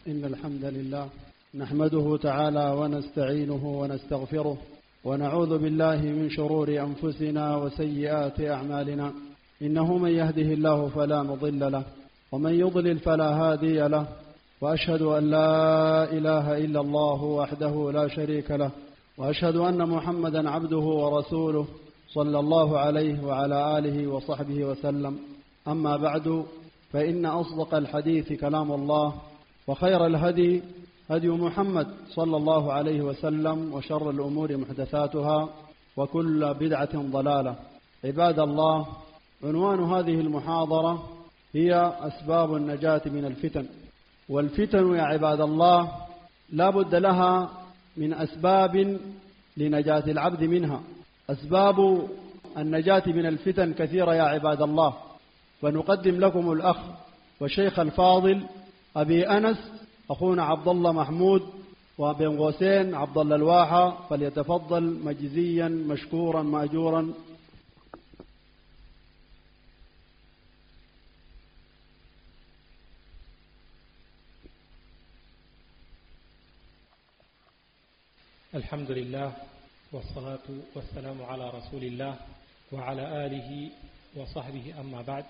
إن الحمد لله نحمده تعالى ونستعينه ونستغفره ونعوذ بالله من شرور أنفسنا وسيئات أعمالنا. إنه من يهده الله فلا مضل له ومن يضلل فلا هادي له، وأشهد أن لا إله إلا الله وحده لا شريك له، وأشهد أن محمدا عبده ورسوله صلى الله عليه وعلى آله وصحبه وسلم. أما بعد، فإن أصدق الحديث كلام الله، وخير الهدي هدي محمد صلى الله عليه وسلم، وشر الأمور محدثاتها، وكل بدعة ضلالة. عباد الله، عنوان هذه المحاضرة هي أسباب النجاة من الفتن. والفتن يا عباد الله لا بد لها من أسباب لنجاة العبد منها. أسباب النجاة من الفتن كثيرة يا عباد الله، فنقدم لكم الأخ والشيخ الفاضل أبي أنس أخونا عبد الله محمود وبن غوسين عبد الله الواحة، فليتفضل مجزيا مشكورا مأجورا. الحمد لله والصلاة والسلام على رسول الله وعلى آله وصحبه. أما بعد،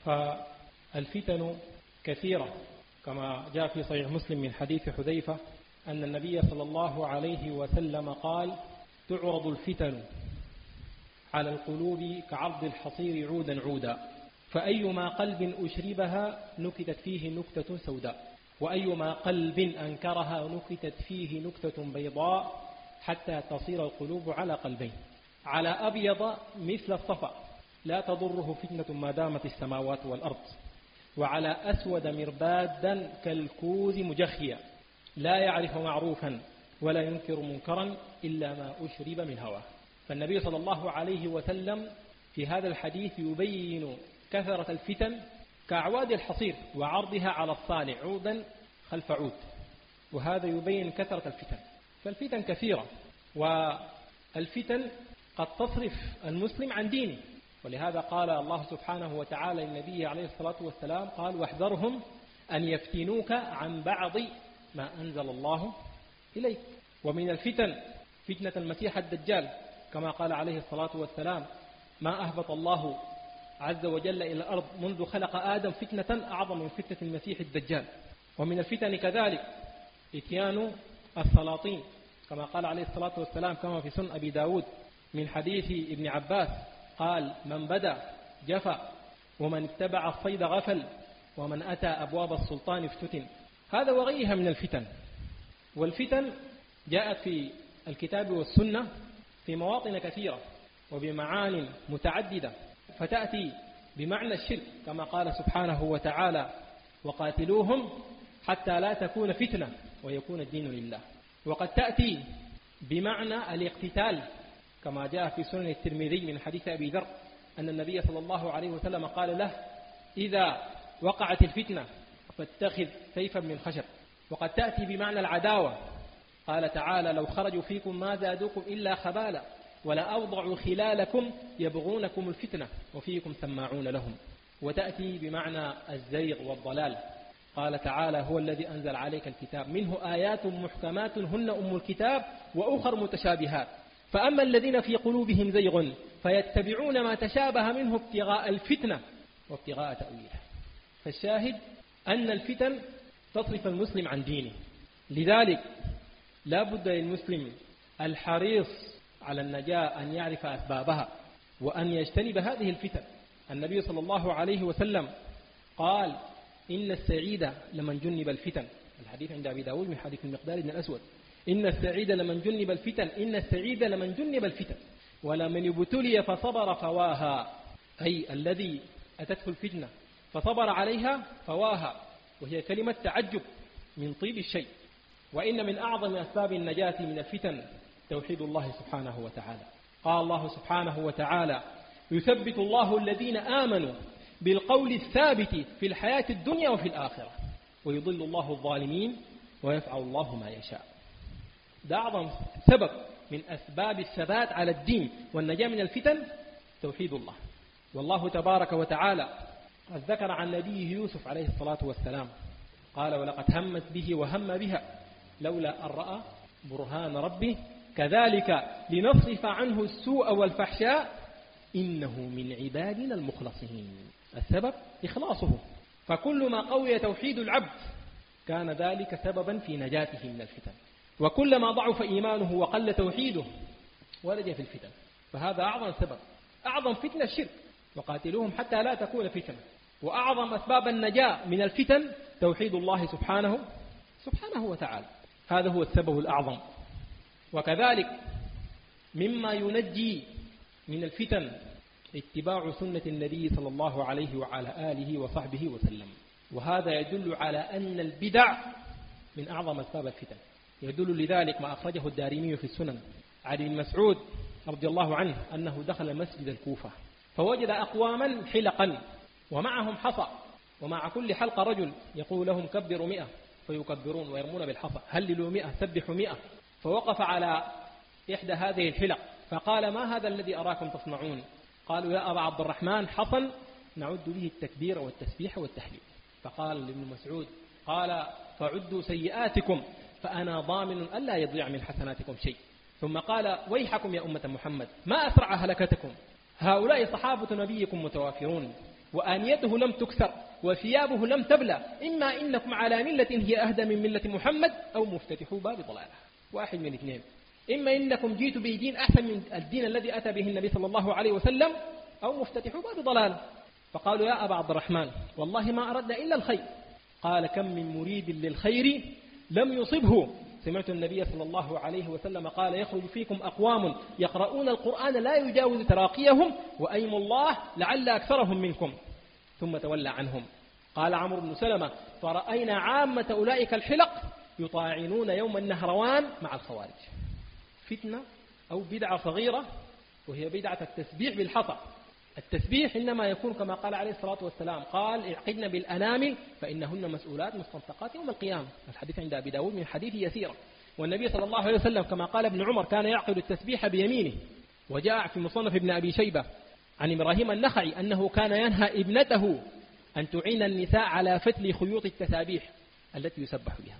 فالفتن كثيرة كما جاء في صحيح مسلم من حديث حذيفة أن النبي صلى الله عليه وسلم قال: تعرض الفتن على القلوب كعرض الحصير عودا عودا، فأيما قلب أشربها نكتت فيه نكتة سوداء، وأيما قلب أنكرها نكتت فيه نكتة بيضاء، حتى تصير القلوب على قلبين، على أبيض مثل الصفا لا تضره فتنة ما دامت السماوات والأرض، وعلى أسود مربادا كالكوز مجخيا لا يعرف معروفا ولا ينكر منكرا إلا ما أشرب من هواه. فالنبي صلى الله عليه وسلم في هذا الحديث يبين كثرة الفتن كأعواد الحصير وعرضها على الصالع عودا خلف عود، وهذا يبين كثرة الفتن. فالفتن كثيرة، والفتن قد تصرف المسلم عن دينه، ولهذا قال الله سبحانه وتعالى للنبي عليه الصلاة والسلام قال: واحذرهم أن يفتنوك عن بعض ما أنزل الله إليك. ومن الفتن فتنة المسيح الدجال، كما قال عليه الصلاة والسلام: ما أهبط الله عز وجل إلى الأرض منذ خلق آدم فتنة أعظم من فتنة المسيح الدجال. ومن الفتن كذلك إتيان السلاطين، كما قال عليه الصلاة والسلام كما في سنن أبي داود من حديث ابن عباس قال: من بدا جفا، ومن اتبع الصيد غفل، ومن أتى أبواب السلطان افتتن. هذا وغيرها من الفتن. والفتن جاءت في الكتاب والسنة في مواطن كثيرة وبمعان متعددة، فتأتي بمعنى الشرك كما قال سبحانه وتعالى: وقاتلوهم حتى لا تكون فتنة ويكون الدين لله. وقد تأتي بمعنى الاقتتال كما جاء في سنن الترمذي من حديث أبي ذر أن النبي صلى الله عليه وسلم قال له: إذا وقعت الفتنة فاتخذ سيفا من خشب. وقد تأتي بمعنى العداوة، قال تعالى: لو خرجوا فيكم ما زادوكم إلا خبالا ولا أوضعوا خلالكم يبغونكم الفتنة وفيكم سماعون لهم. وتأتي بمعنى الزيغ والضلال، قال تعالى: هو الذي أنزل عليك الكتاب منه آيات محكمات هن أم الكتاب وأخر متشابهات، فأما الذين في قلوبهم زيغ فيتبعون ما تشابه منه ابتغاء الفتنة وابتغاء تأويله. فالشاهد أن الفتن تصرف المسلم عن دينه، لذلك لا بد للمسلم الحريص على النجاة أن يعرف أسبابها وأن يجتنب هذه الفتن. النبي صلى الله عليه وسلم قال: إن السعيد لمن جنب الفتن. الحديث عند أبي داود من حديث المقدار بن الأسود: إن السعيد لمن جنب الفتن، إن السعيد لمن جنب الفتن، ولمن ابتلي فصبر فواها، أي الذي أتته الفتنة فصبر عليها فواها، وهي كلمة تعجب من طيب الشيء. وإن من أعظم أسباب النجاة من الفتن توحيد الله سبحانه وتعالى. قال الله سبحانه وتعالى: يثبت الله الذين آمنوا بالقول الثابت في الحياة الدنيا وفي الآخرة ويضل الله الظالمين ويفعل الله ما يشاء. ده أعظم سبب من أسباب الثبات على الدين والنجاة من الفتن توحيد الله. والله تبارك وتعالى قد ذكر عن نبيه يوسف عليه الصلاة والسلام قال ولقد همت به وهم بها لولا أن رأى برهان ربه كذلك لنصرف عنه السوء والفحشاء إنه من عبادنا المخلصين. السبب إخلاصه، فكل ما قوي توحيد العبد كان ذلك سببا في نجاته من الفتن، وكلما ضعف إيمانه وقل توحيده ولج في الفتن. فهذا أعظم سبب، أعظم فتنة الشرك، وقاتلوهم حتى لا تكون فتنة. وأعظم أسباب النجاة من الفتن توحيد الله سبحانه وتعالى، هذا هو السبب الأعظم. وكذلك مما ينجي من الفتن اتباع سنة النبي صلى الله عليه وعلى آله وصحبه وسلم، وهذا يدل على أن البدع من أعظم أسباب الفتن. يدل لذلك ما أخرجه الدارمي في السنن عن ابن مسعود رضي الله عنه أنه دخل مسجد الكوفة فوجد أقواما حلقا ومعهم حصى، ومع كل حلقة رجل يقول لهم كبروا 100 فيكبرون ويرمون بالحصى، هللوا 100 سبحوا 100. فوقف على إحدى هذه الحلق فقال ما هذا الذي أراكم تصنعون؟ قالوا يا أبا عبد الرحمن حصى نعد به التكبير والتسبيح والتحليل. فقال لابن مسعود قال فعدوا سيئاتكم فأنا ضامن ألا يضيع من حسناتكم شيء. ثم قال ويحكم يا أمة محمد ما أسرع هلكتكم، هؤلاء صحابة نبيكم متوافرون وآنيته لم تكسر وثيابه لم تبلى، إما إنكم على ملة هي أهدى من ملة محمد أو مفتتحوا باب ضلاله، واحد من اثنين، إما إنكم جيتوا بدين أحسن من الدين الذي أتى به النبي صلى الله عليه وسلم أو مفتتحوا باب ضلاله. فقالوا يا أبا عبد الرحمن والله ما أردنا إلا الخير. قال كم من مريد للخير لم يصبه. سمعت النبي صلى الله عليه وسلم قال يخرج فيكم أقوام يقرؤون القرآن لا يجاوز تراقيهم وأيم الله لعل أكثرهم منكم. ثم تولى عنهم. قال عمرو بن سلمة فرأينا عامة أولئك الحلق يطاعنون يوم النهروان مع الخوارج. فتنة أو بدعة صغيرة وهي بدعة التسبيح بالحصى. التسبيح إنما يكون كما قال عليه الصلاة والسلام قال اعقدن بالأنامل فإنهن مسؤولات مستنطقات يوم القيامة. الحديث عند أبي داود من حديث يسيرة. والنبي صلى الله عليه وسلم كما قال ابن عمر كان يعقد التسبيح بيمينه. وجاء في مصنف ابن أبي شيبة عن إبراهيم النخعي أنه كان ينهى ابنته أن تعين النساء على فتل خيوط التسابيح التي يسبح بها.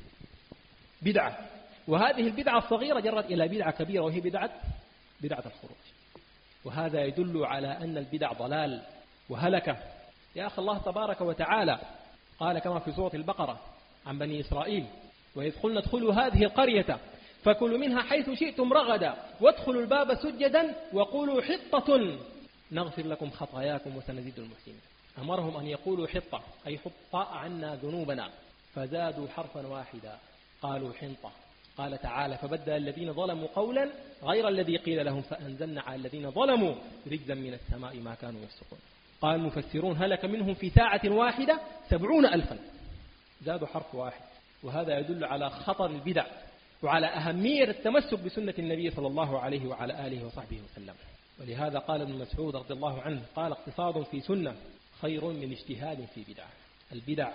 بدعة. وهذه البدعة الصغيرة جرت إلى بدعة كبيرة وهي بدعة الخروج. وهذا يدل على أن البدع ضلال وهلكة. يا أخي الله تبارك وتعالى قال كما في سورة البقرة عن بني إسرائيل وإذ قلنا ادخلوا هذه القرية فكلوا منها حيث شئتم رغدا وادخلوا الباب سجدا وقولوا حطة نغفر لكم خطاياكم وسنزيد المحسنين. أمرهم أن يقولوا حطة أي حط عنا ذنوبنا فزادوا حرفا واحدا قالوا حنطة. قال تعالى فبدل الذين ظلموا قولا غير الذي قيل لهم فأنزلنا على الذين ظلموا رجزا من السماء ما كانوا يفسقون. قال المفسرون هلك منهم في ساعة واحدة 70,000 زادوا حرف واحد. وهذا يدل على خطر البدع وعلى أهمية التمسك بسنة النبي صلى الله عليه وعلى آله وصحبه وسلم. ولهذا قال ابن مسعود رضي الله عنه قال اقتصاد في سنة خير من اجتهاد في بدعة. البدع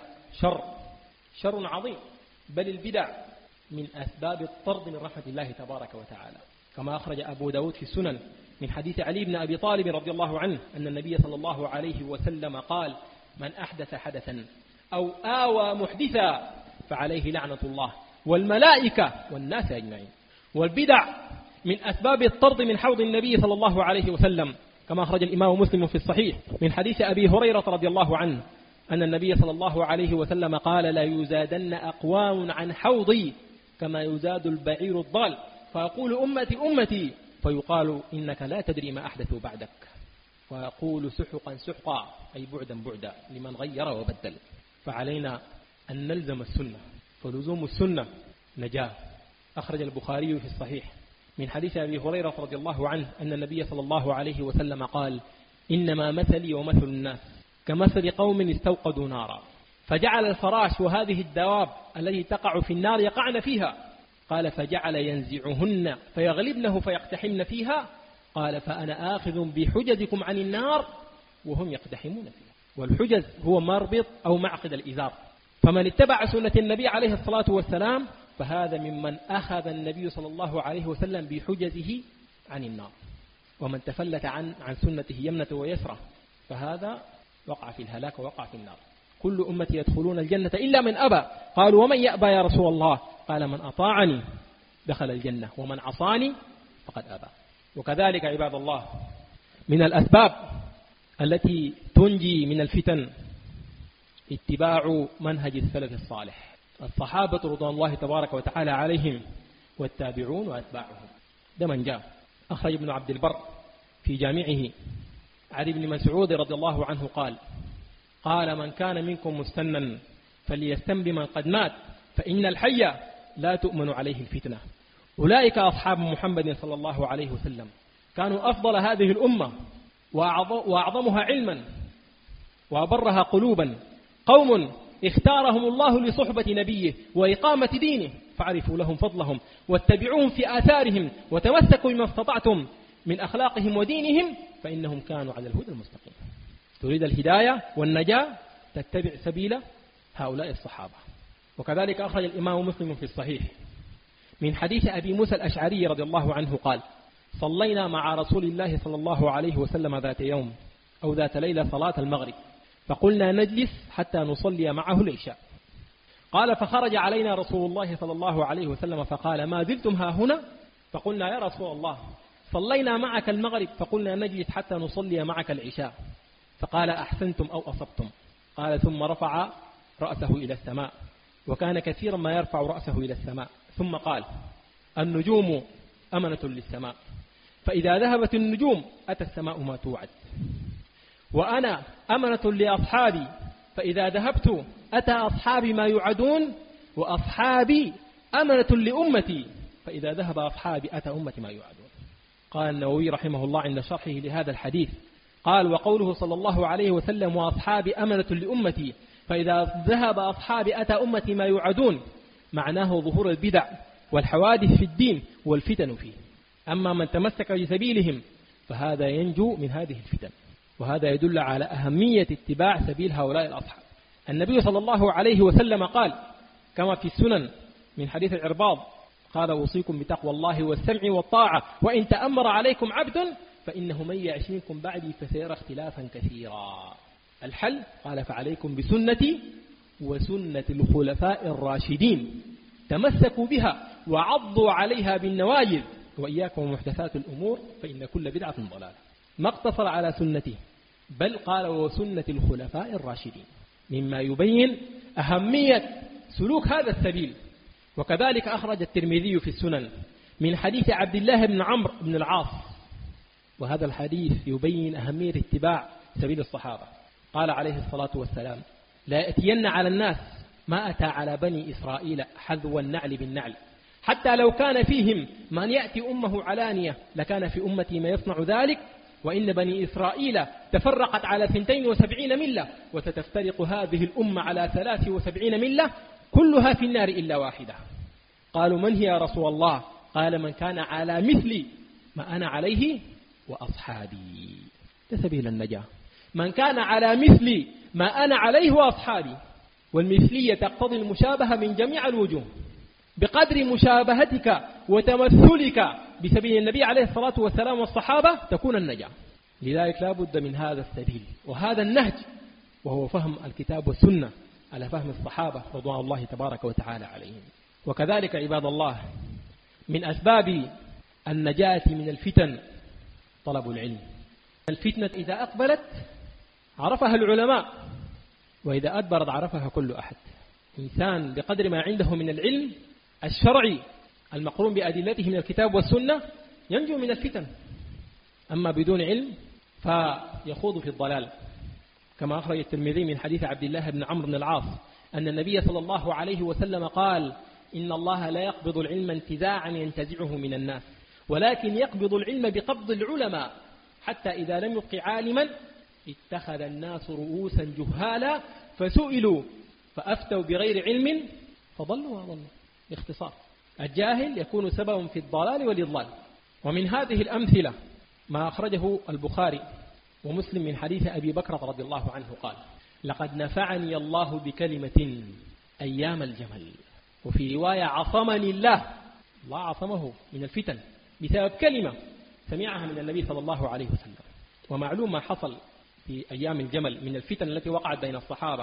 شر عظيم، بل البدع من أسباب الطرد من رحمة الله تبارك وتعالى، كما أخرج أبو داود في السنن من حديث علي بن أبي طالب رضي الله عنه أن النبي صلى الله عليه وسلم قال من أحدث حدثا أو آوى محدثا فعليه لعنة الله والملائكة والناس أجمعين. والبدع من أسباب الطرد من حوض النبي صلى الله عليه وسلم، كما أخرج الإمام مسلم في الصحيح من حديث أبي هريرة رضي الله عنه أن النبي صلى الله عليه وسلم قال لا يزادن أقوام عن حوضي كما يزاد البعير الضال فيقول أمتي أمتي فيقال إنك لا تدري ما أحدثوا بعدك ويقول سحقا سحقا أي بعدا بعدا لمن غير وبدل. فعلينا أن نلزم السنة، فلزوم السنة نجاة. أخرج البخاري في الصحيح من حديث أبي هريرة رضي الله عنه أن النبي صلى الله عليه وسلم قال إنما مثلي ومثل الناس كمثل قوم استوقدوا نارا فجعل الفراش وهذه الدواب التي تقع في النار يقعن فيها. قال فجعل ينزعهن فيغلبنه فيقتحمن فيها. قال فأنا آخذ بحجزكم عن النار وهم يقتحمون فيها. والحجز هو مربط أو معقد الإزار. فمن اتبع سنة النبي عليه الصلاة والسلام فهذا ممن أخذ النبي صلى الله عليه وسلم بحجزه عن النار. ومن تفلت عن سنته يمنة ويسرة فهذا وقع في الهلاك ووقع في النار. كل أمتي يدخلون الجنة إلا من أبى. قالوا ومن يأبى يا رسول الله؟ قال من أطاعني دخل الجنة ومن عصاني فقد أبى. وكذلك عباد الله من الأسباب التي تنجي من الفتن اتباع منهج السلف الصالح، الصحابة رضوان الله تبارك وتعالى عليهم والتابعون وأتباعهم. ده من جاء أخرج ابن عبد البر في جامعه عن ابن مسعود رضي الله عنه قال من كان منكم مستنا فليستن بمن قد مات فإن الحي لا تؤمن عليه الفتنة. أولئك أصحاب محمد صلى الله عليه وسلم كانوا أفضل هذه الأمة وأعظمها علما وأبرها قلوبا، قوم اختارهم الله لصحبة نبيه وإقامة دينه فعرفوا لهم فضلهم واتبعوهم في آثارهم وتمسكوا بما استطعتم من أخلاقهم ودينهم فإنهم كانوا على الهدى المستقيم. تريد الهداية والنجاة تتبع سبيل هؤلاء الصحابة. وكذلك أخرج الإمام مسلم في الصحيح من حديث أبي موسى الأشعري رضي الله عنه قال صلينا مع رسول الله صلى الله عليه وسلم ذات يوم أو ذات ليلة صلاة المغرب فقلنا نجلس حتى نصلي معه العشاء. قال فخرج علينا رسول الله صلى الله عليه وسلم فقال ما زلتم ها هنا؟ فقلنا يا رسول الله صلينا معك المغرب فقلنا نجلس حتى نصلي معك العشاء. فقال أحسنتم أو أصبتم. قال ثم رفع رأسه إلى السماء وكان كثيرا ما يرفع رأسه إلى السماء ثم قال النجوم أمنة للسماء فإذا ذهبت النجوم أتى السماء ما توعد، وأنا أمنة لأصحابي فإذا ذهبت أتى أصحابي ما يوعدون، وأصحابي أمنة لأمتي فإذا ذهب أصحابي أتى أمتي ما يوعدون. قال النووي رحمه الله عند شرحه لهذا الحديث قال وقوله صلى الله عليه وسلم وأصحابي أمنة لأمتي فإذا ذهب أصحابي أتى أمتي ما يوعدون معناه ظهور البدع والحوادث في الدين والفتن فيه. أما من تمسك بسبيلهم فهذا ينجو من هذه الفتن. وهذا يدل على أهمية اتباع سبيل هؤلاء الأصحاب. النبي صلى الله عليه وسلم قال كما في السنن من حديث العرباض قال أوصيكم بتقوى الله والسمع والطاعة وإن تأمر عليكم عبد فإنه من يعش منكم بعدي فسيرى اختلافا كثيرا. الحل قال فعليكم بسنتي وسنة الخلفاء الراشدين تمسكوا بها وعضوا عليها بالنواجذ وإياكم ومحدثات الأمور فإن كل بدعة ضلالة. ما اقتصر على سنته بل قال وسنة الخلفاء الراشدين مما يبين أهمية سلوك هذا السبيل. وكذلك أخرج الترمذي في السنن من حديث عبد الله بن عمرو بن العاص وهذا الحديث يبين أهمية اتباع سبيل الصحابة. قال عليه الصلاة والسلام لا يأتين على الناس ما أتى على بني إسرائيل حذو النعل بالنعل حتى لو كان فيهم من يأتي أمه علانية لكان في أمتي ما يصنع ذلك وإن بني إسرائيل تفرقت على 72 ملة وستفترق هذه الأمة على 73 ملة كلها في النار إلا واحدة. قالوا من هي يا رسول الله؟ قال من كان على مثل ما أنا عليه وأصحابي. سبيل النجاة من كان على مثل ما أنا عليه وأصحابي. والمثلية تقتضي المشابهة من جميع الوجوه بقدر مشابهتك وتمثلك بسبيل النبي عليه الصلاة والسلام والصحابة تكون النجاة. لذلك لا بد من هذا السبيل وهذا النهج وهو فهم الكتاب والسنة على فهم الصحابة رضوان الله تبارك وتعالى عليهم. وكذلك عباد الله من أسباب النجاة من الفتن طلب العلم. الفتنة إذا أقبلت عرفها العلماء وإذا أدبرت عرفها كل أحد. إنسان بقدر ما عنده من العلم الشرعي المقرون بأدلته من الكتاب والسنة ينجو من الفتن، أما بدون علم فيخوض في الضلال. كما أخرج الترمذي من حديث عبد الله بن عمرو بن العاص أن النبي صلى الله عليه وسلم قال إن الله لا يقبض العلم انتزاعا ينتزعه من الناس ولكن يقبض العلم بقبض العلماء حتى إذا لم يبق عالما اتخذ الناس رؤوسا جهالا فسئلوا فأفتوا بغير علم فضلوا وضلوا. باختصار الجاهل يكون سببا في الضلال والإضلال. ومن هذه الأمثلة ما أخرجه البخاري ومسلم من حديث أبي بكر رضي الله عنه قال لقد نفعني الله بكلمة أيام الجمل. وفي رواية عصمني الله عصمه من الفتن بسبب كلمة سمعها من النبي صلى الله عليه وسلم. ومعلوم ما حصل في أيام الجمل من الفتن التي وقعت بين الصحابة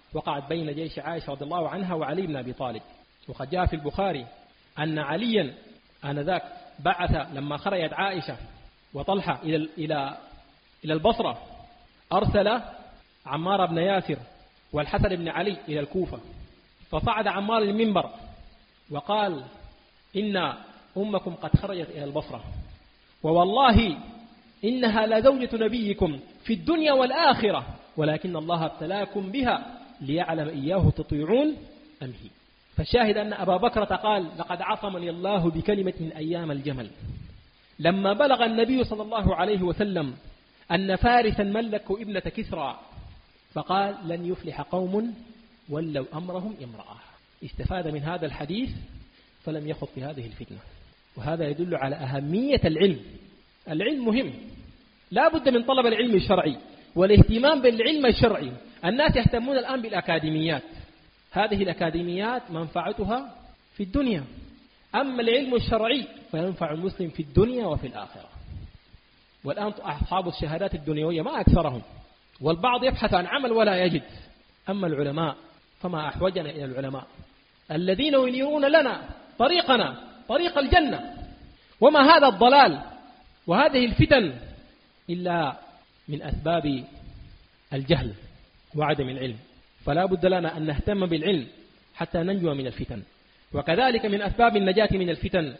وقعت بين جيش عائشة رضي الله عنها وعلي بن أبي طالب. وقد جاء في البخاري أن عليا آنذاك بعث لما خرجت عائشة وطلحة إلى البصرة، أرسل عمار بن ياسر والحسن بن علي إلى الكوفة، فصعد عمار المنبر وقال: إن أمكم قد خرجت إلى البصرة، ووالله إنها لزوجة نبيكم في الدنيا والآخرة، ولكن الله ابتلاكم بها ليعلم إياه تطيعون أم هي. فالشاهد أن أبا بكر قال: لقد عصمني الله بكلمة من أيام الجمل. لما بلغ النبي صلى الله عليه وسلم أن فارسا ملكوا ابنة كسرى، فقال: لن يفلح قوم ولوا أمرهم امرأة. استفاد من هذا الحديث فلم يخض في هذه الفتنة. وهذا يدل على أهمية العلم. العلم مهم، لا بد من طلب العلم الشرعي والاهتمام بالعلم الشرعي. الناس يهتمون الآن بالأكاديميات، هذه الأكاديميات منفعتها في الدنيا، أما العلم الشرعي فينفع المسلم في الدنيا وفي الآخرة. والآن أصحاب الشهادات الدنيوية ما أكثرهم، والبعض يبحث عن عمل ولا يجد. أما العلماء فما أحوجنا إلى العلماء الذين ينيرون لنا طريقنا، طريق الجنة. وما هذا الضلال وهذه الفتن إلا من أسباب الجهل وعدم العلم. فلا بد لنا أن نهتم بالعلم حتى ننجو من الفتن. وكذلك من أسباب النجاة من الفتن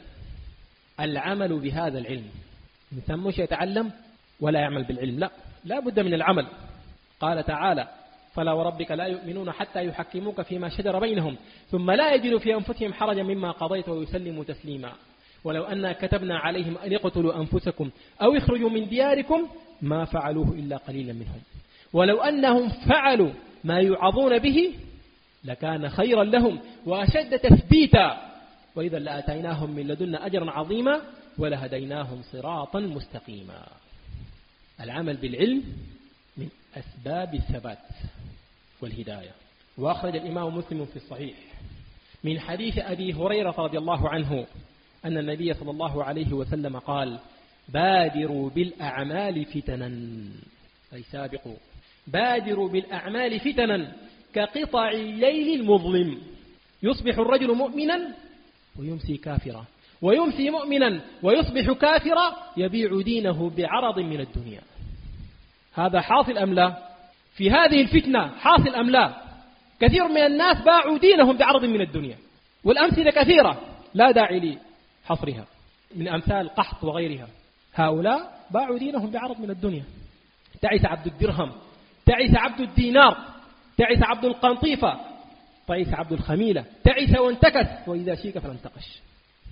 العمل بهذا العلم. الإنسان مش يتعلم ولا يعمل بالعلم، لا بد من العمل. قال تعالى: فلا وربك لا يؤمنون حتى يحكموك فيما شجر بينهم ثم لا يجدوا في أنفسهم حرجا مما قضيت ويسلموا تسليما ولو أننا كتبنا عليهم أن يقتلوا أنفسكم أو يخرجوا من دياركم ما فعلوه إلا قليلا منهم ولو أنهم فعلوا ما يوعظون به لكان خيرا لهم وأشد تثبيتا وإذا لآتيناهم من لدنا أجرا عظيما ولهديناهم صراطا مستقيما. العمل بالعلم من أسباب الثبات والهداية. وأخرج الإمام مسلم في الصحيح من حديث أبي هريرة رضي الله عنه أن النبي صلى الله عليه وسلم قال: بادروا بالأعمال فتنا، أي سابقوا، بادروا بالأعمال فتنا كقطع الليل المظلم، يصبح الرجل مؤمنا ويمسي كافرا، ويمسي مؤمنا ويصبح كافرا، يبيع دينه بعرض من الدنيا. هذا حاصل أم لا؟ في هذه الفتنة حاصل أم لا؟ كثير من الناس باعوا دينهم بعرض من الدنيا، والأمثلة كثيرة لا داعي لحصرها، من أمثال قحط وغيرها. هؤلاء باعوا دينهم بعرض من الدنيا. تعس عبد الدرهم، تعس عبد الدينار، تعس عبد القنطيفة، تعس عبد الخميلة، تعس وانتكس، وإذا شيك فلانتقش.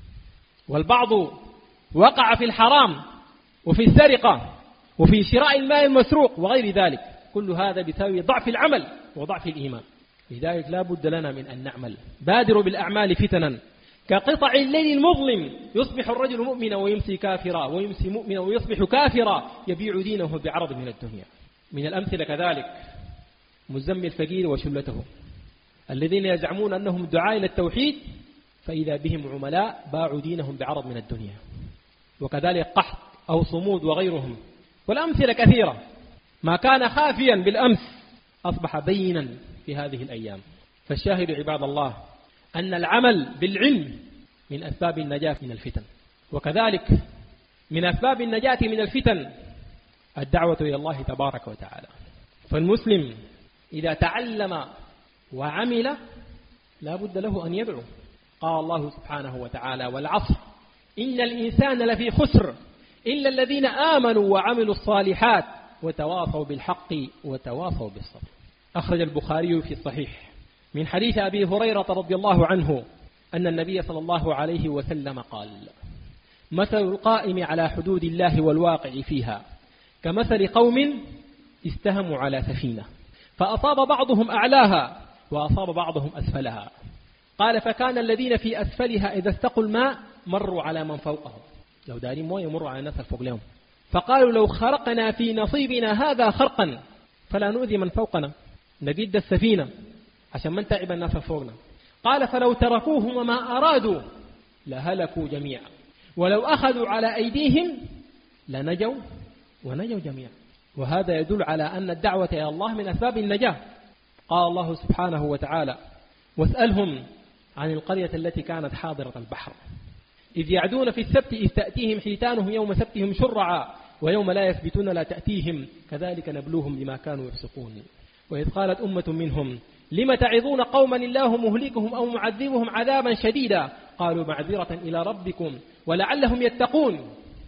والبعض وقع في الحرام وفي السرقة وفي شراء الماء المسروق وغير ذلك، كل هذا بسبب ضعف العمل وضعف الإيمان. لذلك لا بد لنا من أن نعمل. بادروا بالأعمال فتنا كقطع الليل المظلم، يصبح الرجل مؤمنا ويمسي كافرا، ويمسي مؤمنا ويصبح كافرا، يبيع دينه بعرض من الدنيا. من الأمثلة كذلك مزمي الفقير وشلته، الذين يزعمون أنهم دعاء إلى التوحيد فإذا بهم عملاء باعوا دينهم بعرض من الدنيا. وكذلك قحط أو صمود وغيرهم. والأمثلة كثيرة. ما كان خافيا بالأمس أصبح بينا في هذه الأيام. فالشاهد عباد الله أن العمل بالعلم من أسباب النجاة من الفتن. وكذلك من أسباب النجاة من الفتن الدعوة إلى الله تبارك وتعالى. فالمسلم إذا تعلم وعمل لا بد له أن يدعو. قال الله سبحانه وتعالى: والعصر إن الإنسان لفي خسر إلا الذين آمنوا وعملوا الصالحات وتواصوا بالحق وتواصوا بالصبر. أخرج البخاري في الصحيح من حديث أبي هريرة رضي الله عنه أن النبي صلى الله عليه وسلم قال: مثل القائم على حدود الله والواقع فيها كمثل قوم استهموا على سفينة فأصاب بعضهم أعلاها وأصاب بعضهم أسفلها. قال: فكان الذين في أسفلها إذا استقوا الماء مروا على من فوقهم، لو دارين مويه يمروا على الناس الفوق لهم، فقالوا: لو خرقنا في نصيبنا هذا خرقا فلا نؤذي من فوقنا، نجد السفينة عشان من تعب الناس فوقنا. قال: فلو تركوهم وما أرادوا لهلكوا جميعا، ولو أخذوا على أيديهم لنجوا ونجوا جميعا. وهذا يدل على أن الدعوة إلى الله من أسباب النجاة. قال الله سبحانه وتعالى: واسألهم عن القرية التي كانت حاضرة البحر إذ يعدون في السبت إذ تأتيهم حيتانهم يوم سبتهم شرعا ويوم لا يثبتون لا تأتيهم كذلك نبلوهم بما كانوا يفسقون. وإذ قالت أمة منهم لم تعظون قوما الله مهلكهم أو معذبهم عذابا شديدا قالوا معذرة إلى ربكم ولعلهم يتقون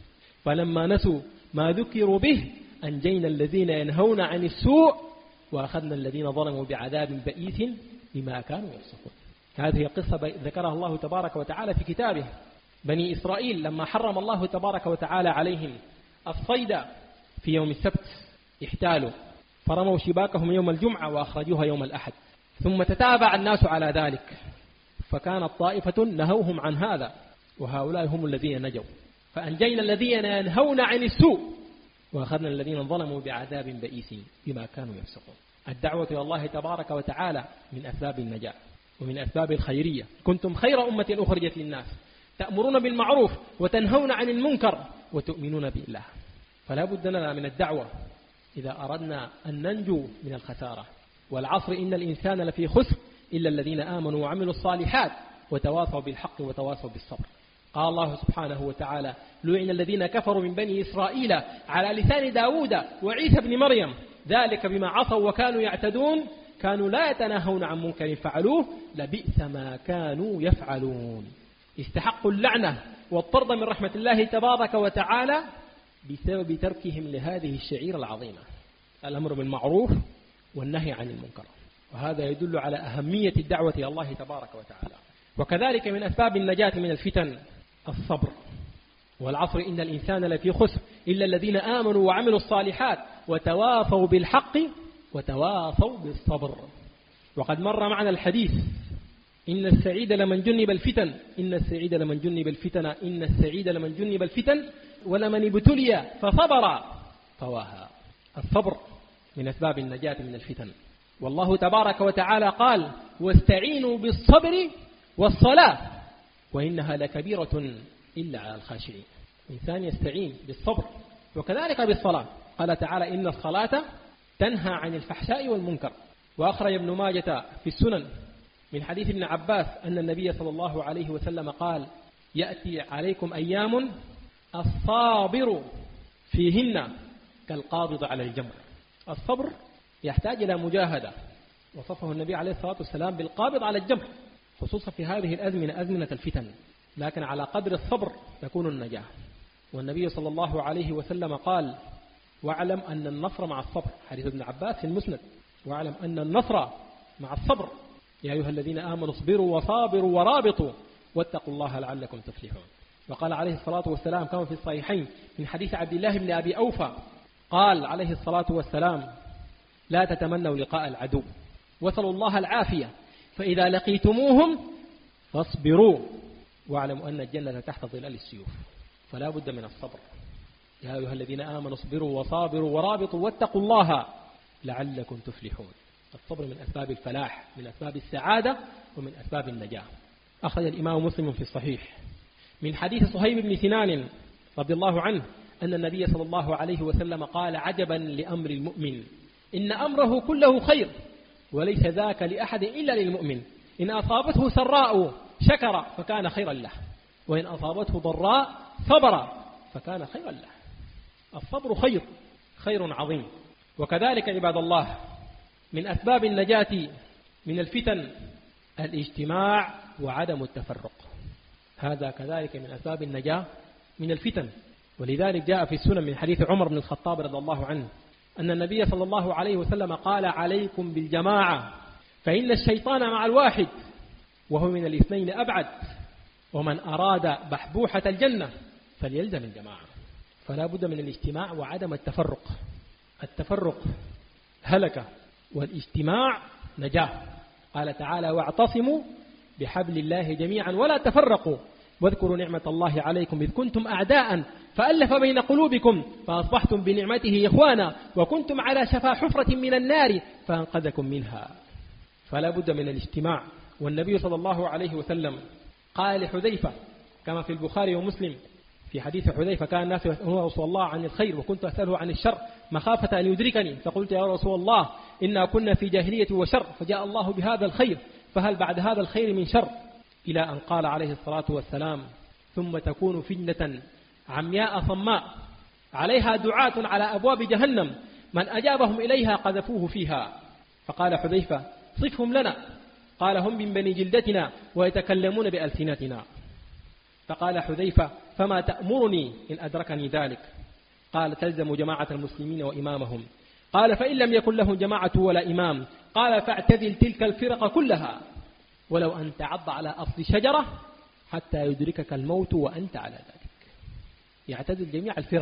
فلما نسوا ما ذكروا به أنجينا الذين ينهون عن السوء وأخذنا الذين ظلموا بعذاب بئيس بما كانوا يفسقون. هذه قصة ذكرها الله تبارك وتعالى في كتابه. بني إسرائيل لما حرم الله تبارك وتعالى عليهم الصيد في يوم السبت احتالوا فرموا شباكهم يوم الجمعة وأخرجوها يوم الأحد، ثم تتابع الناس على ذلك فكانت طائفة نهوهم عن هذا وهؤلاء هم الذين نجوا فأنجينا الذين ينهون عن السوء وأخذنا الذين ظلموا بعذاب بئيس بما كانوا يفسقون. الدعوة إلى الله تبارك وتعالى من أسباب النجاة ومن أسباب الخيرية. كنتم خير أمة أخرجت للناس تأمرون بالمعروف وتنهون عن المنكر وتؤمنون بالله. فلا بد لنا من الدعوة إذا أردنا أن ننجو من الخسارة. والعصر إن الإنسان لفي خسر إلا الذين آمنوا وعملوا الصالحات وتواصوا بالحق وتواصوا بالصبر. قال الله سبحانه وتعالى: لعن الذين كفروا من بني إسرائيل على لسان داود وعيسى بن مريم ذلك بما عصوا وكانوا يعتدون كانوا لا يتناهون عن منكر فعلوه لبئس ما كانوا يفعلون. استحقوا اللعنة والطرد من رحمة الله تبارك وتعالى بسبب تركهم لهذه الشعيرة العظيمة، الأمر بالمعروف والنهي عن المنكر. وهذا يدل على أهمية الدعوة إلى الله تبارك وتعالى. وكذلك من أسباب النجاة من الفتن الصبر. والعصر إن الإنسان لفي خسر إلا الذين آمنوا وعملوا الصالحات وتواصوا بالحق وتواصوا بالصبر. وقد مر معنا الحديث: إن السعيد لمن جنب الفتن، إن السعيد لمن جنب الفتن، إن السعيد لمن جنب الفتن ولمن ابتلي فصبر فواها. الصبر من أسباب النجاة من الفتن. والله تبارك وتعالى قال: واستعينوا بالصبر والصلاة وإنها لكبيرة إلا على الخاشعين. إنسان يستعين بالصبر وكذلك بالصلاة. قال تعالى: إن الصلاة تنهى عن الفحشاء والمنكر. وأخرج ابن ماجة في السنن من حديث ابن عباس أن النبي صلى الله عليه وسلم قال: يأتي عليكم أيام الصابر فيهن كالقابض على الجمر. الصبر يحتاج إلى مجاهدة، وصفه النبي عليه الصلاة والسلام بالقابض على الجمر، خصوصا في هذه الأزمنة أزمنة الفتن. لكن على قدر الصبر تكون النجاة. والنبي صلى الله عليه وسلم قال: واعلم أن النصر مع الصبر. حديث ابن عباس في المسند: واعلم أن النصر مع الصبر يا أيها الذين آمنوا اصبروا وصابروا ورابطوا واتقوا الله لعلكم تفلحون. وقال عليه الصلاة والسلام كما في الصحيحين من حديث عبد الله بن أبي أوفى قال عليه الصلاة والسلام: لا تتمنوا لقاء العدو وصلوا الله العافية فإذا لقيتموهم فاصبروا واعلموا أن الجنة تحت ظلال السيوف. فلا بد من الصبر. يا أيها الذين آمنوا اصبروا وصابروا ورابطوا واتقوا الله لعلكم تفلحون. الصبر من أسباب الفلاح، من أسباب السعادة، ومن أسباب النجاة. أخرج الإمام مسلم في الصحيح من حديث صهيب بن سنان رضي الله عنه أن النبي صلى الله عليه وسلم قال: عجبا لأمر المؤمن إن أمره كله خير وليس ذاك لأحد إلا للمؤمن إن أصابته سراء شكر فكان خيرا له وإن أصابته ضراء صبر فكان خيرا له. الصبر خير عظيم. وكذلك عباد الله من أسباب النجاة من الفتن الاجتماع وعدم التفرق. هذا كذلك من أسباب النجاة من الفتن. ولذلك جاء في السنن من حديث عمر بن الخطاب رضي الله عنه أن النبي صلى الله عليه وسلم قال: عليكم بالجماعة فإن الشيطان مع الواحد وهو من الاثنين أبعد ومن أراد بحبوحة الجنة فليلزم الجماعة. فلا بد من الاجتماع وعدم التفرق. التفرق هلكة والاجتماع نجاة. قال تعالى: واعتصموا بحبل الله جميعا ولا تفرقوا واذكروا نعمة الله عليكم إذ كنتم أعداء فألف بين قلوبكم فأصبحتم بنعمته إخوانا وكنتم على شفا حفرة من النار فأنقذكم منها. فلا بد من الاجتماع. والنبي صلى الله عليه وسلم قال لحذيفة كما في البخاري ومسلم في حديث حذيفة: كان الناس يسألون رسول الله عن الخير وكنت أسأله عن الشر مخافة أن يدركني فقلت: يا رسول الله إنا كنا في جاهلية وشر فجاء الله بهذا الخير فهل بعد هذا الخير من شر؟ إلى أن قال عليه الصلاة والسلام ثم تكون فتنة عمياء صماء عليها دعاة على أبواب جهنم من أجابهم إليها قذفوه فيها. فقال حذيفة صفهم لنا. قال هم من بني جلدتنا ويتكلمون بألسنتنا. فقال حذيفة فما تأمرني إن أدركني ذلك؟ قال تلزم جماعة المسلمين وإمامهم. قال فإن لم يكن لهم جماعة ولا إمام؟ قال فاعتزل تلك الفرق كلها ولو أن تعض على أصل شجرة حتى يدركك الموت وأنت على ذلك. يعتزل جميع الفرق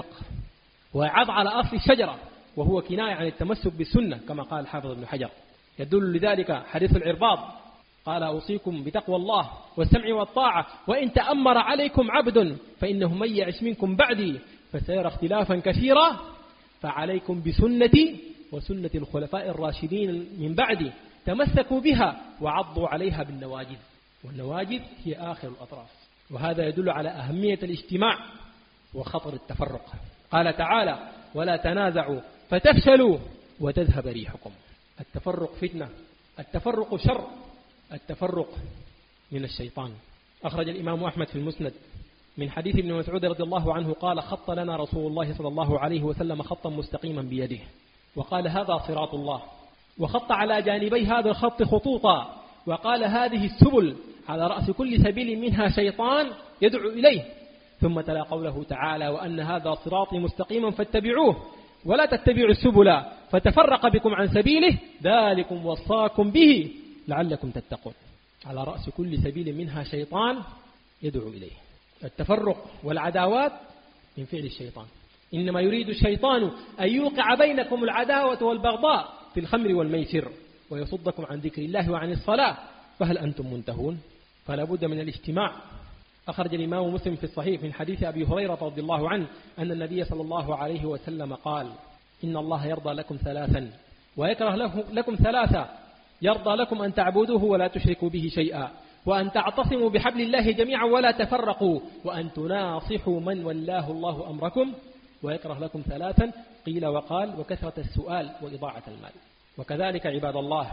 ويعض على أصل الشجرة، وهو كناية عن التمسك بالسنة كما قال الحافظ ابن حجر. يدل لذلك حديث العرباض قال أوصيكم بتقوى الله والسمع والطاعة وإن تأمر عليكم عبد فإنه من يعش منكم بعدي فسيرى اختلافا كثيرا فعليكم بسنتي وسنة الخلفاء الراشدين من بعدي تمسكوا بها وعضوا عليها بالنواجذ، والنواجذ هي آخر الأطراف. وهذا يدل على أهمية الاجتماع وخطر التفرق. قال تعالى ولا تنازعوا فتفشلوا وتذهب ريحكم. التفرق فتنة، التفرق شر، التفرق من الشيطان. أخرج الإمام أحمد في المسند من حديث ابن مسعود رضي الله عنه قال خط لنا رسول الله صلى الله عليه وسلم خطا مستقيما بيده وقال هذا صراط الله، وخط على جانبي هذا الخط خطوطا وقال هذه السبل على رأس كل سبيل منها شيطان يدعو إليه، ثم تلا قوله تعالى وأن هذا صراطي مستقيما فاتبعوه ولا تتبعوا السبل فتفرق بكم عن سبيله ذلكم وصاكم به لعلكم تتقون. على رأس كل سبيل منها شيطان يدعو إليه. التفرق والعداوات من فعل الشيطان. إنما يريد الشيطان أن يوقع بينكم العداوة والبغضاء في الخمر والميسر ويصدكم عن ذكر الله وعن الصلاة فهل أنتم منتهون؟ فلا بد من الاجتماع. أخرج الإمام مسلم في الصحيح من حديث أبي هريرة رضي الله عنه أن النبي صلى الله عليه وسلم قال إن الله يرضى لكم ثلاثا ويكره لكم ثلاثا، يرضى لكم أن تعبدوه ولا تشركوا به شيئا وأن تعتصموا بحبل الله جميعا ولا تفرقوا وأن تناصحوا من ولاه الله أمركم، ويكره لكم ثلاثا قيل وقال وكثرة السؤال وإضاعة المال. وكذلك عباد الله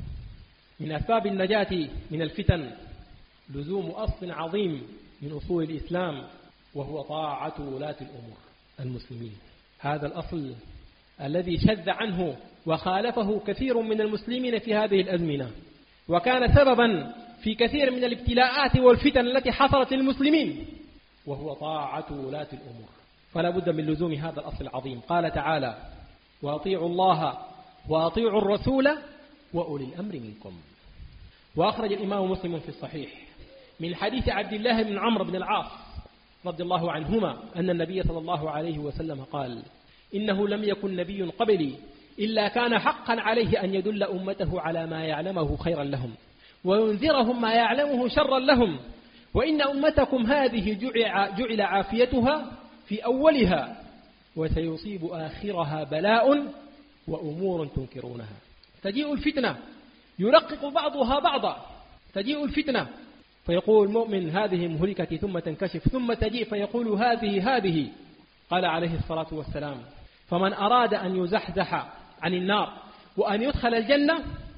من أسباب النجاة من الفتن لزوم أصل عظيم من أصول الإسلام وهو طاعة ولاة الأمور المسلمين. هذا الأصل الذي شذ عنه وخالفه كثير من المسلمين في هذه الأزمنة وكان سببا في كثير من الابتلاءات والفتن التي حصلت للمسلمين، وهو طاعة ولاة الأمور. فلا بد من لزوم هذا الأصل العظيم. قال تعالى وأطيعوا الله وأطيعوا الرسول وأولي الأمر منكم. وأخرج الإمام مسلم في الصحيح من حديث عبد الله بن عمرو بن العاص رضي الله عنهما أن النبي صلى الله عليه وسلم قال إنه لم يكن نبي قبلي إلا كان حقا عليه أن يدل أمته على ما يعلمه خيرا لهم وينذرهم ما يعلمه شرا لهم، وإن أمتكم هذه جعل عافيتها في أولها وسيصيب آخرها بلاء وأمور تنكرونها. تجيء الفتنة يرقق بعضها بعضا، تجيء الفتنة فيقول المؤمن هذه مهلكتي ثم تنكشف ثم تجيء فيقول هذه. قال عليه الصلاة والسلام فمن أراد أن يزحزح عن النار وأن يدخل الجنة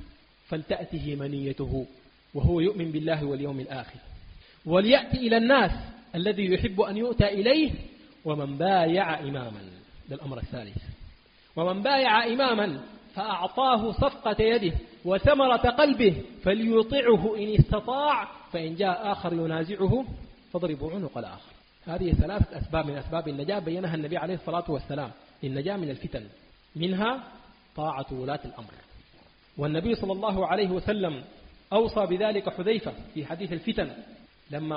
فلتأته منيته وهو يؤمن بالله واليوم الآخر وليأتي إلى الناس الذي يحب أن يؤتى إليه ومن بايع إماما. ده الأمر الثالث. ومن بايع إماما فأعطاه صفقة يده وثمرة قلبه فليطعه إن استطاع فإن جاء آخر ينازعه فاضربوا عنق الآخر. هذه ثلاثة أسباب من أسباب النجاة بينها النبي عليه الصلاة والسلام للنجاة من الفتن، منها طاعة ولاة الأمر. والنبي صلى الله عليه وسلم أوصى بذلك حذيفة في حديث الفتن لما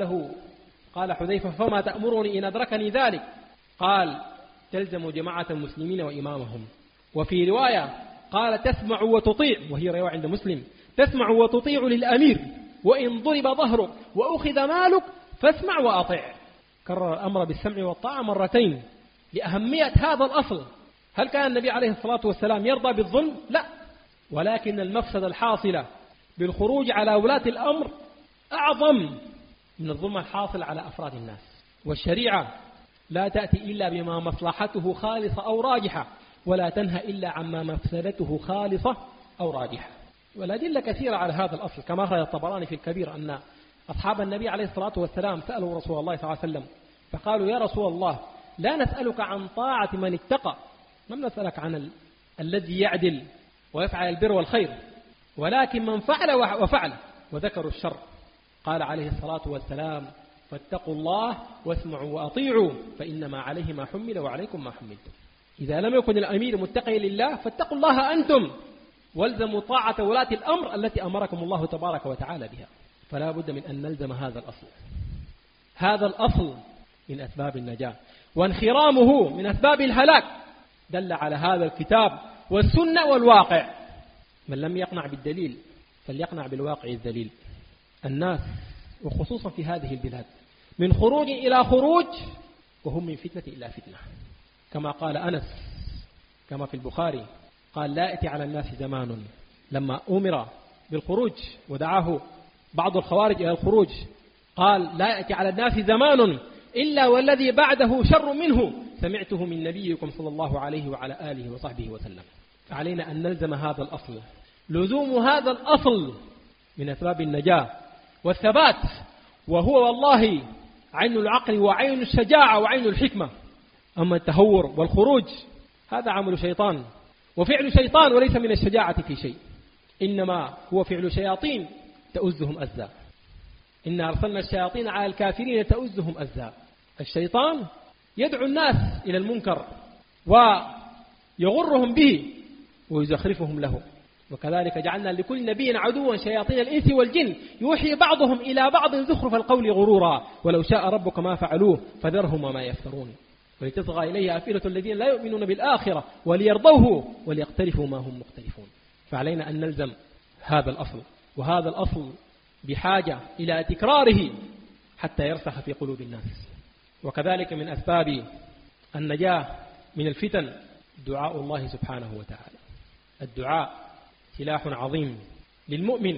قال حذيفة فما تأمرني إن أدركني ذلك؟ قال تلزم جماعة المسلمين وإمامهم. وفي رواية قال تسمع وتطيع، وهي رواية عند مسلم، تسمع وتطيع للأمير وإن ضرب ظهرك وأخذ مالك فاسمع وأطيع. كرر الأمر بالسمع والطاعة مرتين لأهمية هذا الأصل. هل كان النبي عليه الصلاة والسلام يرضى بالظلم؟ لا، ولكن المفسدة الحاصلة بالخروج على ولاة الأمر أعظم من الظلم الحاصل على أفراد الناس. والشريعة لا تأتي إلا بما مصلحته خالصة أو راجحة، ولا تنهى إلا عما مفسدته خالصة أو راجحة. والأدلة كثيرة على هذا الأصل، كما أخرج الطبراني في الكبير أن أصحاب النبي عليه الصلاة والسلام سألوا رسول الله صلى الله عليه وسلم فقالوا: يا رسول الله، لا نسألك عن طاعة من اتقى، لم نسألك عن الذي يعدل ويفعل البر والخير، ولكن من فعل وفعل وذكروا الشر. قال عليه الصلاة والسلام: فاتقوا الله واسمعوا وأطيعوا فإنما عليه ما حمل وعليكم ما حملتم. إذا لم يكن الأمير متقي لله فاتقوا الله أنتم والزموا طاعة ولاة الأمر التي أمركم الله تبارك وتعالى بها. فلا بد من أن نلزم هذا الأصل. هذا الأصل من أسباب النجاة، وانخرامه من أسباب الهلاك. دل على هذا الكتاب والسنة والواقع. من لم يقنع بالدليل فليقنع بالواقع الذليل. الناس وخصوصا في هذه البلاد من خروج إلى خروج وهم من فتنة إلى فتنة، كما قال أنس كما في البخاري قال: لا يأتي على الناس زمان لما أمر بالخروج ودعاه بعض الخوارج إلى الخروج، قال: لا يأتي على الناس زمان إلا والذي بعده شر منه سمعته من نبيكم صلى الله عليه وعلى آله وصحبه وسلم. فعلينا أن نلزم هذا الأصل. لزوم هذا الأصل من أسباب النجاة والثبات، وهو والله عين العقل وعين الشجاعة وعين الحكمة. أما التهور والخروج هذا عمل شيطان وفعل شيطان، وليس من الشجاعة في شيء، إنما هو فعل شياطين تؤزهم أزا. إن أرسلنا الشياطين على الكافرين تؤزهم أزا. الشيطان يدعو الناس إلى المنكر ويغرهم به ويزخرفهم له. وكذلك جعلنا لكل نبي عدوا شياطين الإنس والجن يوحي بعضهم إلى بعض زخرف القول غرورا ولو شاء ربك ما فعلوه فذرهم وما يفترون ولتصغى إليه أفئدة الذين لا يؤمنون بالآخرة وليرضوه وليقترفوا ما هم مختلفون. فعلينا أن نلزم هذا الأصل، وهذا الأصل بحاجة إلى تكراره حتى يرسخ في قلوب الناس. وكذلك من أسباب النجاة من الفتن دعاء الله سبحانه وتعالى. الدعاء سلاح عظيم للمؤمن،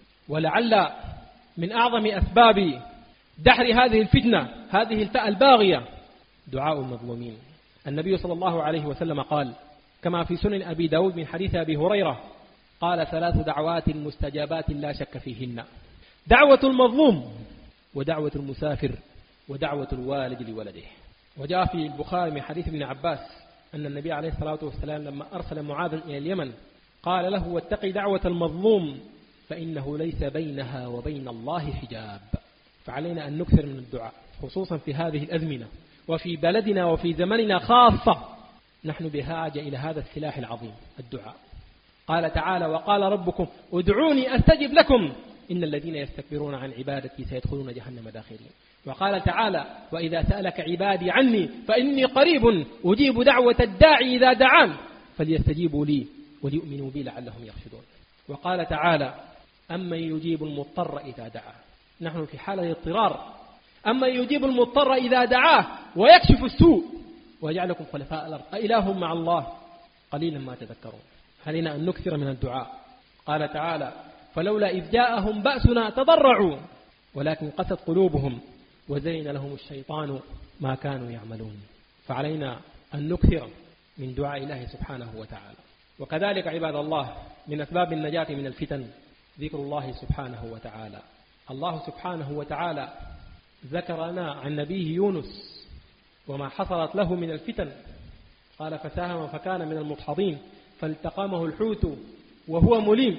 ولعل من أعظم أسباب دحر هذه الفتنة هذه الفئة الباغية دعاء المظلومين. النبي صلى الله عليه وسلم قال كما في سنن أبي داود من حديث أبي هريرة قال: 3 دعوات مستجابات لا شك فيهن: دعوة المظلوم، ودعوة المسافر، ودعوة الوالد لولده. وجاء في البخاري من حديث ابن عباس أن النبي عليه الصلاة والسلام لما أرسل معاذا إلى اليمن قال له: واتقي دعوة المظلوم فإنه ليس بينها وبين الله حجاب. فعلينا أن نكثر من الدعاء خصوصا في هذه الأزمنة وفي بلدنا وفي زمننا خاصة. نحن بحاجة إلى هذا السلاح العظيم الدعاء. قال تعالى: وقال ربكم ادعوني أستجب لكم إن الذين يستكبرون عن عبادتي سيدخلون جهنم داخرين. وقال تعالى: وإذا سألك عبادي عني فإني قريب أجيب دعوة الداعي إذا دعان فليستجيبوا لي وليؤمنوا بي لعلهم يرشدون. وقال تعالى: أمن يجيب المضطر إذا دعاه. نحن في حالة اضطرار. أمن يجيب المضطر إذا دعاه ويكشف السوء ويجعلكم خلفاء الأرض أإله مع الله قليلا ما تذكرون. علينا أن نكثر من الدعاء. قال تعالى: فلولا إذ جاءهم بأسنا تضرعوا ولكن قست قلوبهم وزين لهم الشيطان ما كانوا يعملون. فعلينا أن نكثر من دعاء الله سبحانه وتعالى. وكذلك عباد الله من أسباب النجاة من الفتن ذكر الله سبحانه وتعالى. الله سبحانه وتعالى ذكر لنا عن نبيه يونس وما حصلت له من الفتن. قال: فساهم فكان من المدحضين فالتقمه الحوت وهو مليم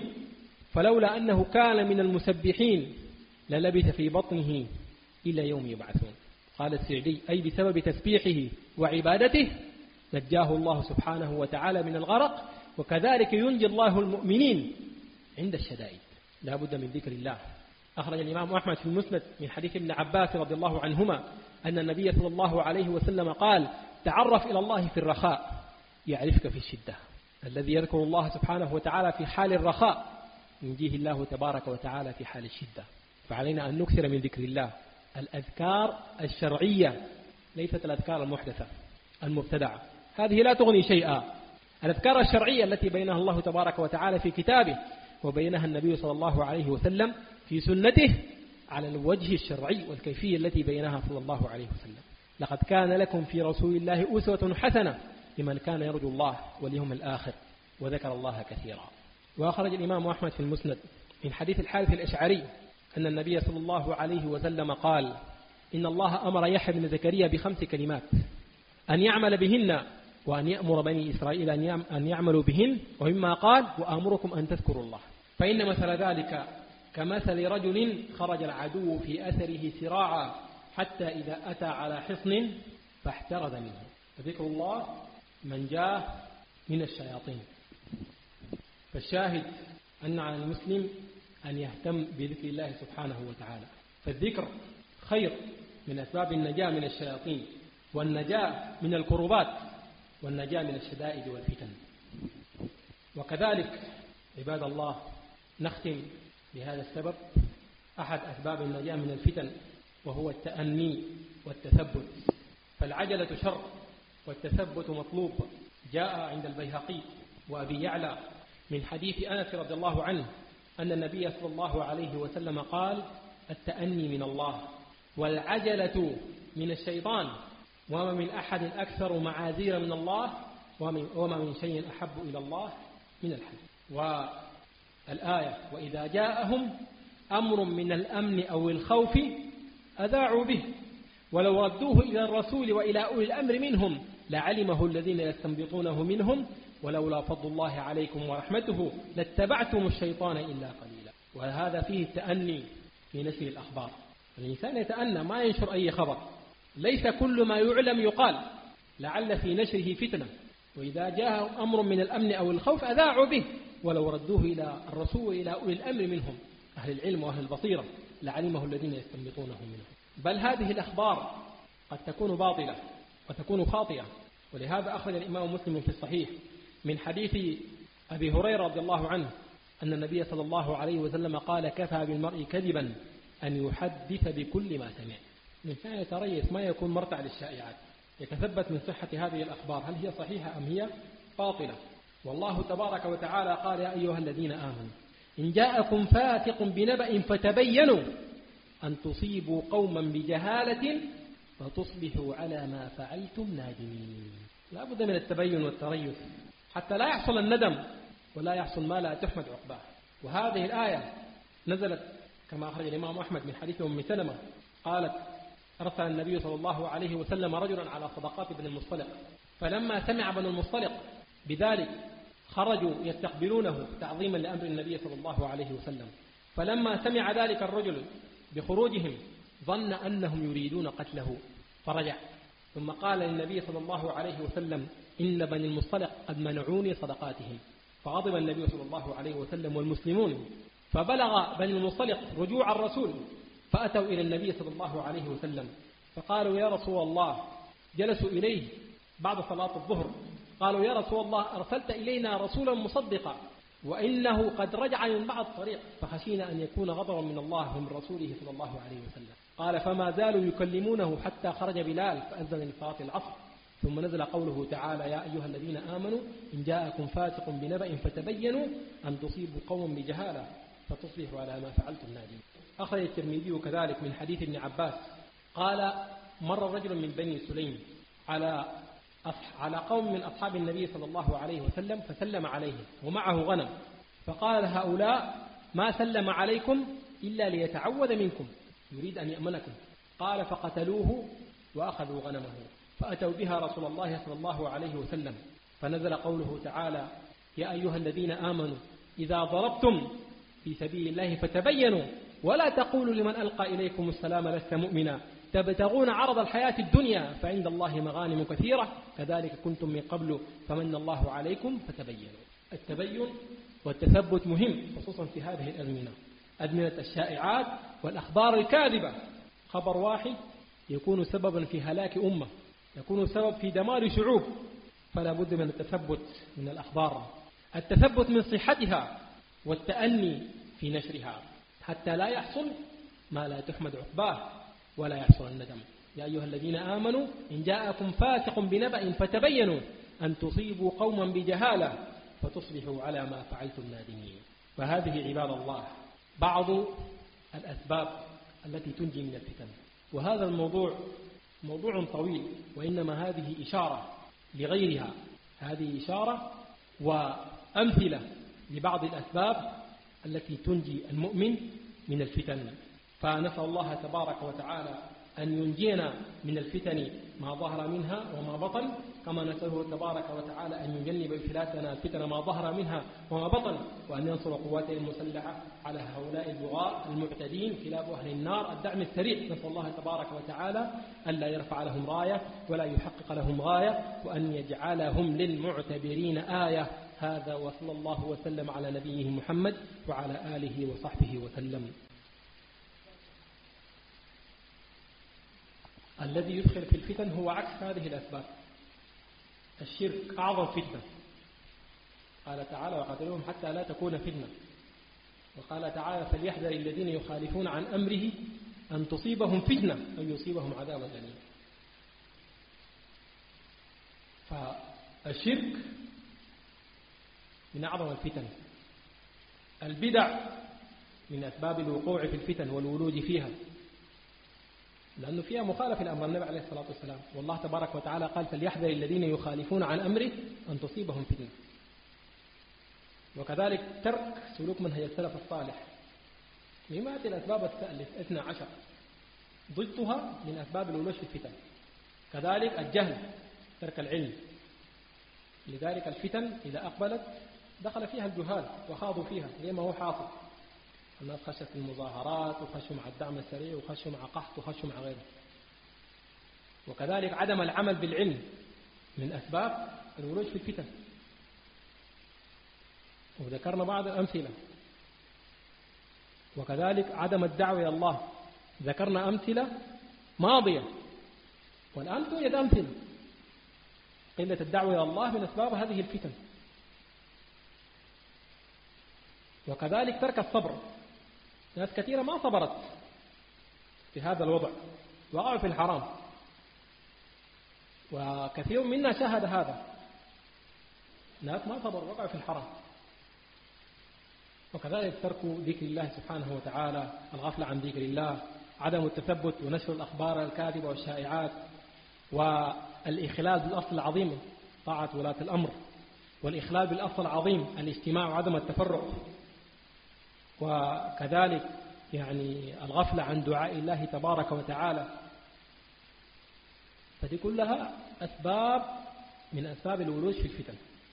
فلولا أنه كان من المسبحين للبث في بطنه إلى يوم يبعثون. قال السعدي: أي بسبب تسبيحه وعبادته نجاه الله سبحانه وتعالى من الغرق، وكذلك ينجي الله المؤمنين عند الشدائد. لا بد من ذكر الله. أخرج الإمام أحمد في المسند من حديث ابن عباس رضي الله عنهما أن النبي صلى الله عليه وسلم قال: تعرف إلى الله في الرخاء يعرفك في الشدة. الذي يذكر الله سبحانه وتعالى في حال الرخاء ينجيه الله تبارك وتعالى في حال الشدة. فعلينا أن نكثر من ذكر الله. الأذكار الشرعية ليست الأذكار المحدثة المبتدعة، هذه لا تغني شيئا. الأذكار الشرعية التي بينها الله تبارك وتعالى في كتابه وبينها النبي صلى الله عليه وسلم في سنته على الوجه الشرعي والكيفية التي بينها صلى الله عليه وسلم. لقد كان لكم في رسول الله أسوة حسنة لمن كان يرجو الله واليوم الآخر وذكر الله كثيرا. وأخرج الإمام أحمد في المسند من حديث الحارث الأشعري أن النبي صلى الله عليه وسلم قال: إن الله أمر يحيى بن زكريا ب5 كلمات أن يعمل بهن وأن يأمر بني إسرائيل أن يعملوا بهن، ومما قال: وآمركم أن تذكروا الله، فإن مثل ذلك كمثل رجل خرج العدو في أثره سراعا حتى إذا أتى على حصن فاحترز منه، فذكر الله من جاء من الشياطين. فالشاهد أن على المسلم أن يهتم بذكر الله سبحانه وتعالى، فالذكر خير من أسباب النجاة من الشياطين والنجاة من الكربات والنجاة من الشدائد والفتن. وكذلك عباد الله نختم بهذا السبب أحد أسباب النجاة من الفتن، وهو التأني والتثبت. فالعجلة شر والتثبت مطلوب. جاء عند البيهقي وأبي يعلى من حديث أنس رضي الله عنه أن النبي صلى الله عليه وسلم قال: التأني من الله والعجلة من الشيطان، وما من أحد أكثر معاذير من الله، وما من شيء أحب إلى الله من الحج. والآية: وإذا جاءهم أمر من الأمن أو الخوف أذاعوا به ولو ردوه إلى الرسول وإلى أولي الأمر منهم لعلمه الذين يستنبطونه منهم ولولا فضل الله عليكم ورحمته لاتبعتم الشيطان إلا قليلا. وهذا فيه التأني في نشر الأخبار. الإنسان يتأنى، ما ينشر أي خبر، ليس كل ما يعلم يقال، لعل في نشره فتنة. وإذا جاء أمر من الأمن أو الخوف أذاعوا به ولو ردوه إلى الرسول وإلى أولي الأمر منهم، أهل العلم وأهل البصيرة، لعلمه الذين يستنبطونه منهم. بل هذه الأخبار قد تكون باطلة وتكون خاطئة. ولهذا أخرج الإمام مسلم في الصحيح من حديث أبي هريرة رضي الله عنه أن النبي صلى الله عليه وسلم قال: كفى بالمرء كذبا أن يحدث بكل ما سمع. الإنسان يتريث، ما يكون مرتع للشائعات، يتثبت من صحة هذه الأخبار هل هي صحيحة أم هي باطلة. والله تبارك وتعالى قال: يا أيها الذين آمنوا إن جاءكم فاسق بنبأ فتبينوا أن تصيبوا قوما بجهالة فتصبحوا على ما فعلتم نادمين. لا بد من التبين والتريث حتى لا يحصل الندم ولا يحصل ما لا تحمد عقباه. وهذه الآية نزلت كما أخرج الإمام أحمد من حديث أم سلمة قالت: أرسل النبي صلى الله عليه وسلم رجلا على صدقات بن المصطلق، فلما سمع بن المصطلق بذلك خرجوا يستقبلونه تعظيما لأمر النبي صلى الله عليه وسلم. فلما سمع ذلك الرجل بخروجهم ظن أنهم يريدون قتله فرجع، ثم قال للنبي صلى الله عليه وسلم: إن بني المصطلق قد منعوني صدقاتهم. فغضب النبي صلى الله عليه وسلم والمسلمون، فبلغ بني المصطلق رجوع الرسول، فأتوا إلى النبي صلى الله عليه وسلم فقالوا: يا رسول الله، جلسوا إليه بعد صلاة الظهر، قالوا: يا رسول الله، أرسلت إلينا رسولا مصدقا وإنه قد رجع من بعض الطريق، فخشينا أن يكون غضبا من الله ومن رسوله صلى الله عليه وسلم. قال: فما زالوا يكلمونه حتى خرج بلال فأذن لصلاة العصر، ثم نزل قوله تعالى: يا أيها الذين آمنوا إن جاءكم فاسق بنبأ فتبينوا أن تصيبوا قوما بجهالة فتصبحوا على ما فعلتم نادمين. أخرج الترمذي كذلك من حديث ابن عباس قال: مر رجل من بني سليم على قوم من أصحاب النبي صلى الله عليه وسلم فسلم عليهم ومعه غنم، فقال: هؤلاء ما سلم عليكم إلا ليتعوذ منكم، يريد أن يأمنكم. قال: فقتلوه وأخذوا غنمه، فأتوا بها رسول الله صلى الله عليه وسلم، فنزل قوله تعالى: يا أيها الذين آمنوا إذا ضربتم في سبيل الله فتبينوا ولا تقولوا لمن ألقى إليكم السلام لست مؤمنا تبتغون عرض الحياة الدنيا فعند الله مغانم كثيرة كذلك كنتم من قبل فمن الله عليكم فتبينوا. التبين والتثبت مهم خصوصا في هذه الأزمنة، أزمنة الشائعات والأخبار الكاذبة. خبر واحد يكون سببا في هلاك أمة، يكون سبب في دمار شعوب، فلا بد من التثبت من الأخبار، التثبت من صحتها والتأني في نشرها حتى لا يحصل ما لا تحمد عقباه ولا يحصل الندم. يا أيها الذين آمنوا إن جاءكم فاسق بنبأ فتبينوا أن تصيبوا قوما بجهالة فتصبحوا على ما فعلتم نادمين. فهذه عباد الله بعض الأسباب التي تنجي من الفتن. وهذا الموضوع موضوع طويل، وإنما هذه إشارة لغيرها هذه إشارة وأمثلة لبعض الأسباب التي تنجي المؤمن من الفتن. فنسأل الله تبارك وتعالى أن ينجينا من الفتن ما ظهر منها وما بطن، كما نسأله تبارك وتعالى أن يجنب إفلاتنا الفتن ما ظهر منها وما بطن، وأن ينصر قواته المسلحة على هؤلاء البغاة المعتدين كلاب أهل النار الدعم السريع. نسأل الله تبارك وتعالى ألا يرفع لهم راية ولا يحقق لهم غاية، وأن يجعلهم للمعتبرين آية. هذا وصلى الله وسلم على نبيه محمد وعلى آله وصحبه وسلم. الذي يدخل في الفتن هو عكس هذه الأسباب. الشرك أعظم فتنة، قال تعالى وقاتلوهم حتى لا تكون فتنة. وقال تعالى فليحذر الذين يخالفون عن أمره أن تصيبهم فتنة أو يصيبهم عذاب أليم. فالشرك من أعظم الفتن. البدع من أسباب الوقوع في الفتن والولوج فيها، لأنه فيها مخالفة لأمر النبي عليه الصلاة والسلام. والله تبارك وتعالى قال فليحذر الذين يخالفون عن أمره أن تصيبهم فتنة. وكذلك ترك سلوك منهج السلف الصالح. مما هذه الأسباب 12 ضدها من أسباب الولوج في الفتن. كذلك الجهل، ترك العلم. لذلك الفتن إذا أقبلت دخل فيها الجهال وخاضوا فيها زي ما هو حاصل. الناس خشت في المظاهرات وخشوا مع الدعم السريع وخشوا مع قحط وخشوا مع غيره. وكذلك عدم العمل بالعلم من أسباب الولوج في الفتن، وذكرنا بعض الأمثلة. وكذلك عدم الدعوة إلى الله، ذكرنا أمثلة ماضية والآن توجد أمثلة. قلة الدعوة إلى الله من أسباب هذه الفتن. وكذلك ترك الصبر. ناس كثيرة ما صبرت في هذا الوضع، وقعوا في الحرام، وكثير منا شاهد هذا. ناس ما صبروا وقعوا في الحرام. وكذلك ترك ذكر الله سبحانه وتعالى، الغفلة عن ذكر الله، عدم التثبت ونشر الأخبار الكاذبة والشائعات، والإخلال بالأصل العظيم طاعة ولاة الأمر، والإخلال بالأصل العظيم الاجتماع وعدم التفرق، وكذلك الغفلة عن دعاء الله تبارك وتعالى. فدي كلها أسباب من أسباب الولوج في الفتن.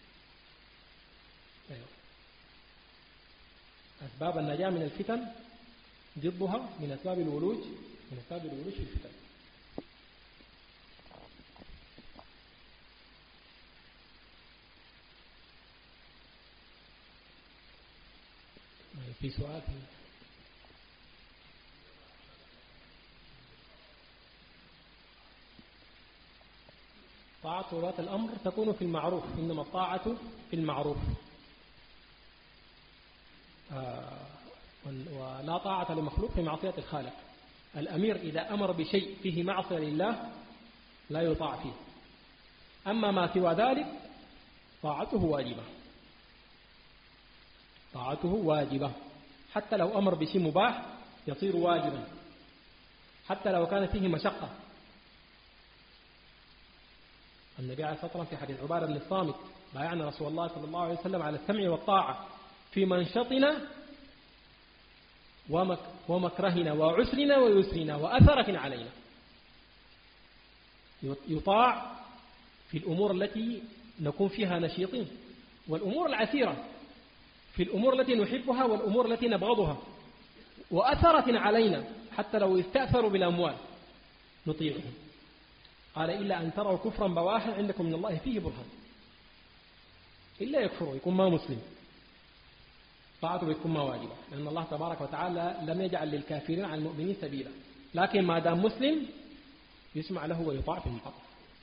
أسباب النجاة من الفتن ضدها من أسباب الولوج في الفتن. في سؤال؟ طاعة ولاة الأمر تكون في المعروف، إنما الطاعة في المعروف، ولا طاعة لمخلوق في معصية الخالق. الأمير إذا أمر بشيء فيه معصية لله لا يطاع فيه، أما ما سوى ذلك طاعته واجبة. حتى لو أمر بشيء مباح يصير واجبا، حتى لو كان فيه مشقة. النبي عليه الصلاة والسلام في حديث عبادة بن الصامت بايعنا رسول الله صلى الله عليه وسلم على السمع والطاعة في منشطنا ومكرهنا وعسرنا ويسرنا وأثرة علينا. يطاع في الأمور التي نكون فيها نشيطين، والأمور العسيرة في الأمور التي نحبها والأمور التي نبغضها، وأثرة علينا حتى لو استأثروا بالأموال نطيعهم. قال إلا أن تروا كفرا بواحا عندكم من الله فيه برهان. إلا يكفروا يكون ما مسلم، طاعته بتكون ما واجبة، لأن الله تبارك وتعالى لم يجعل للكافرين على المؤمنين سبيلا. لكن ما دام مسلم يسمع له ويطاع في المعروف.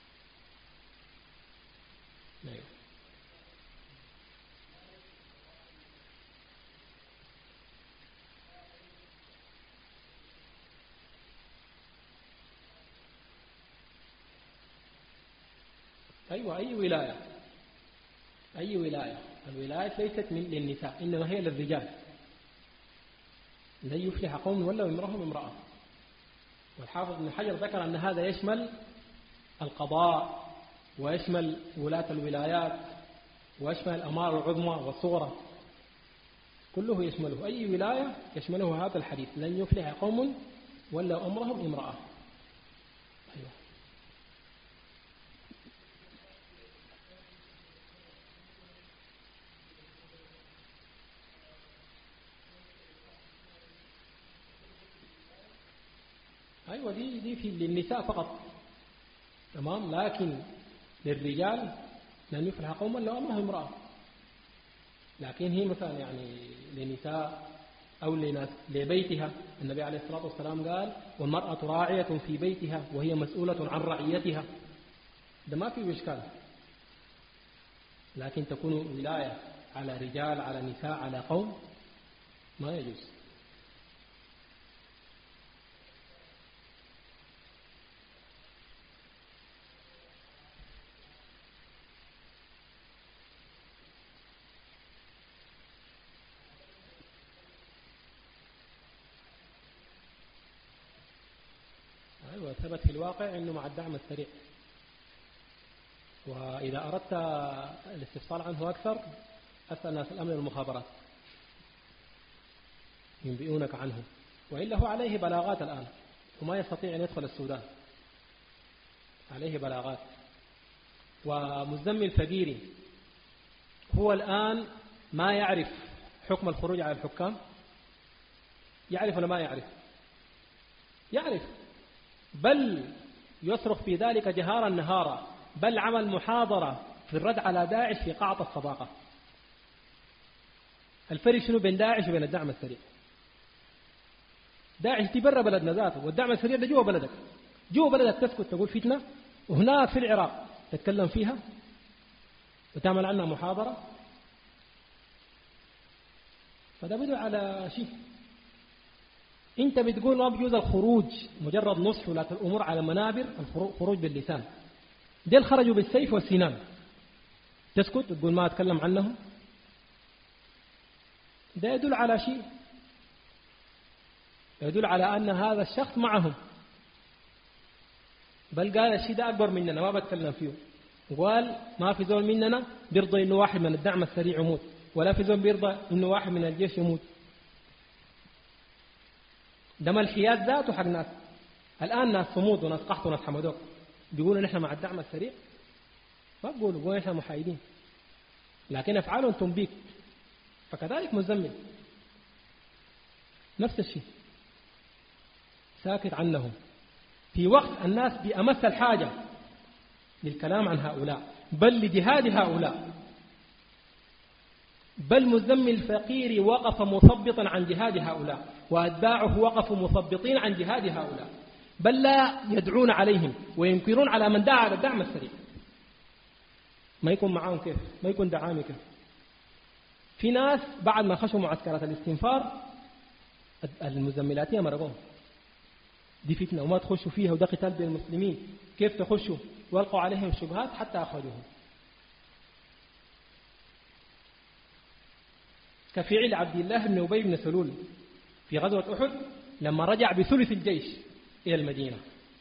أيوة، أي ولاية. الولاية ليست للنساء، إنما هي للرجال. لن يفلح قوم ولوا امرأهم امرأة. والحافظ ابن حجر ذكر أن هذا يشمل القضاء ويشمل ولاة الولايات ويشمل الأمار العظمى والصغرى، كله يشمله، أي ولاية يشمله هذا الحديث: لن يفلح قوم ولوا أمرهم امرأة. أيوة دي في للنساء فقط، تمام، لكن للرجال لن يفلح قوما لو أمرهم امرأة. لكن هي مثلا يعني لنساء أو لناس لبيتها، النبي عليه الصلاة والسلام قال: والمرأة راعية في بيتها وهي مسؤولة عن رعيتها، ده ما فيه إشكال. لكن تكون ولاية على رجال على نساء على قوم ما يجوز. أيوة ثبت في الواقع أنه مع الدعم السريع، وإذا أردت الاستفصال عنه أكثر أسأل ناس الأمن والمخابرات ينبئونك عنه، وإلا هو عليه بلاغات الآن وما يستطيع أن يدخل السودان، عليه بلاغات. ومزمل فقيري هو الآن ما يعرف حكم الخروج على الحكام، يعرف ولا ما يعرف؟ يعرف، بل يصرخ في ذلك جهارا نهارا، بل عمل محاضرة في الرد على داعش في قاعة الصداقة. الفرق شنو بين داعش وبين الدعم السريع؟ داعش دي برا بلدنا ذاته، والدعم السريع ده جوا بلدك. جوا بلدك تسكت تقول فتنة، وهناك في العراق تتكلم فيها وتعمل عنها محاضرة، فده بدو على شيء. انت بتقول ما بيجوز الخروج مجرد نصح ولاة الأمور على منابر، الخروج باللسان. ديل خرجوا بالسيف والسنان، تسكت وتقول ما أتكلم عنهم؟ ده يدل على شيء، يدل على أن هذا الشخص معهم، بل قال الشيء ده أكبر مننا ما بتكلم فيه، وقال ما في زول مننا بيرضى إنه واحد من الدعم السريع يموت، ولا في زول بيرضى إنه واحد من الجيش يموت. ده ملحيات ذاته حق ناس. الآن ناس صمود وناس قحط وناس حمدوك بيقولوا نحن مع الدعم السريع، ما بيقولوا نحن محايدين، لكن أفعالهم تنبيك. فكذلك مزمل نفس الشيء، ساكت عنهم في وقت الناس بأمس الحاجة للكلام عن هؤلاء، بل لجهاد هؤلاء. بل مزمل الفقير وقف مثبطا عن جهاد هؤلاء، وأتباعه وقفوا مثبطين عن جهاد هؤلاء، بل لا يدعون عليهم وينكرون على من دعا على الدعم السريع. ما يكون معاهم كيف؟ ما يكون دعامي كيف؟ في ناس بعد ما خشوا معسكرات الاستنفار المزملاتية مرقوم، دي فتنة وما تخشوا فيها، وده قتال بين المسلمين، كيف تخشوا؟ والقوا عليهم الشبهات حتى أخرجوهم. كفعل عبد الله بن أبي بن سلول في غزوة أحد لما رجع بثلث الجيش إلى المدينة.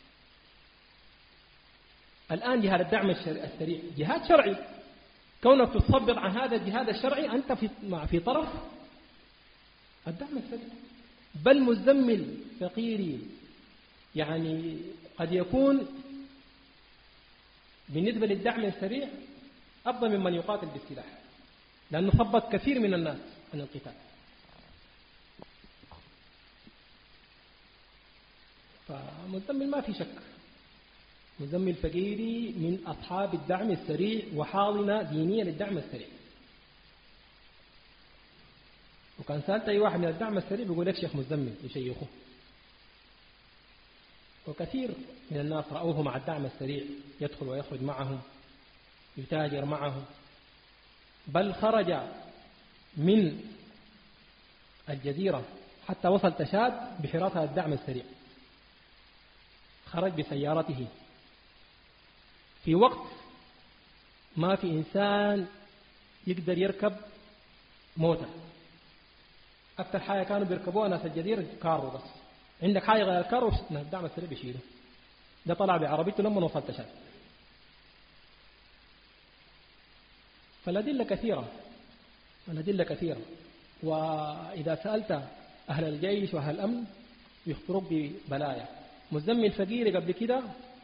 الآن جهاد الدعم السريع جهاد شرعي، كونك تصبر عن هذا الجهاد الشرعي أنت في طرف الدعم السريع. بل مزمل فقيري يعني قد يكون بالنسبة للدعم السريع أفضل ممن يقاتل بالسلاح، لأنه ثبت كثير من الناس عن القتال. فمزمل ما في شك، مزمل فقيري من أصحاب الدعم السريع وحاضنة دينية للدعم السريع. وكان سألت أي واحد من الدعم السريع بيقول لك شيخ مزمل يشيخه. وكثير من الناس رأوه مع الدعم السريع يدخل ويخرج معهم، يتاجر معهم، بل خرج من الجزيرة حتى وصل تشاد بحراسة الدعم السريع، خرج بسيارته في وقت ما في إنسان يقدر يركب موتر. أكثر حاجة كانوا بيركبوها ناس الجزيرة كارو، بس عندك حاجة غير الكارو الدعم السريع بيشيله. ده طلع بعربيته لما وصل تشاد. فالأدلة كثيرة، الأدلة كثيرة. وإذا سألت أهل الجيش وأهل الأمن يخبروك ببلايا. مزمل فقير قبل كده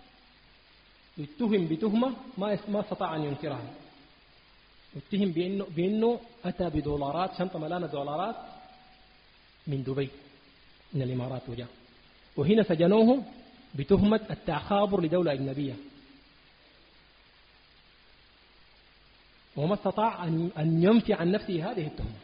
يتهم بتهمة ما استطاع أن ينكرها، يتهم بأنه أتى بدولارات، شنطة ملانة دولارات من دبي من الإمارات وجاء، وهنا سجنوه بتهمة التخابر لدولة أجنبية، وما استطاع أن ينفي عن نفسه هذه التهمة.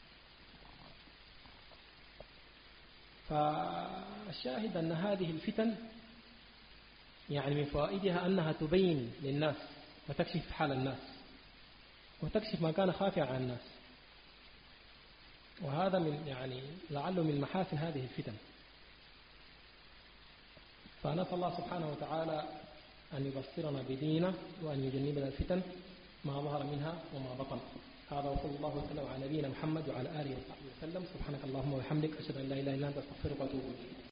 فالشاهد أن هذه الفتن يعني من فوائدها أنها تبين للناس وتكشف حال الناس وتكشف ما كان خافيا عن الناس، وهذا من يعني لعله من محاسن هذه الفتن. فنسأل الله سبحانه وتعالى أن يبصرنا بدينه وأن يجنبنا الفتن ما ظهر منها وما بطن. هذا وصلى الله وسلم على نبينا محمد وعلى آله وصحبه وسلم. سبحانك اللهم وبحمدك، أشهد أن لا إله إلا أنت، أستغفرك وأتوب إليك.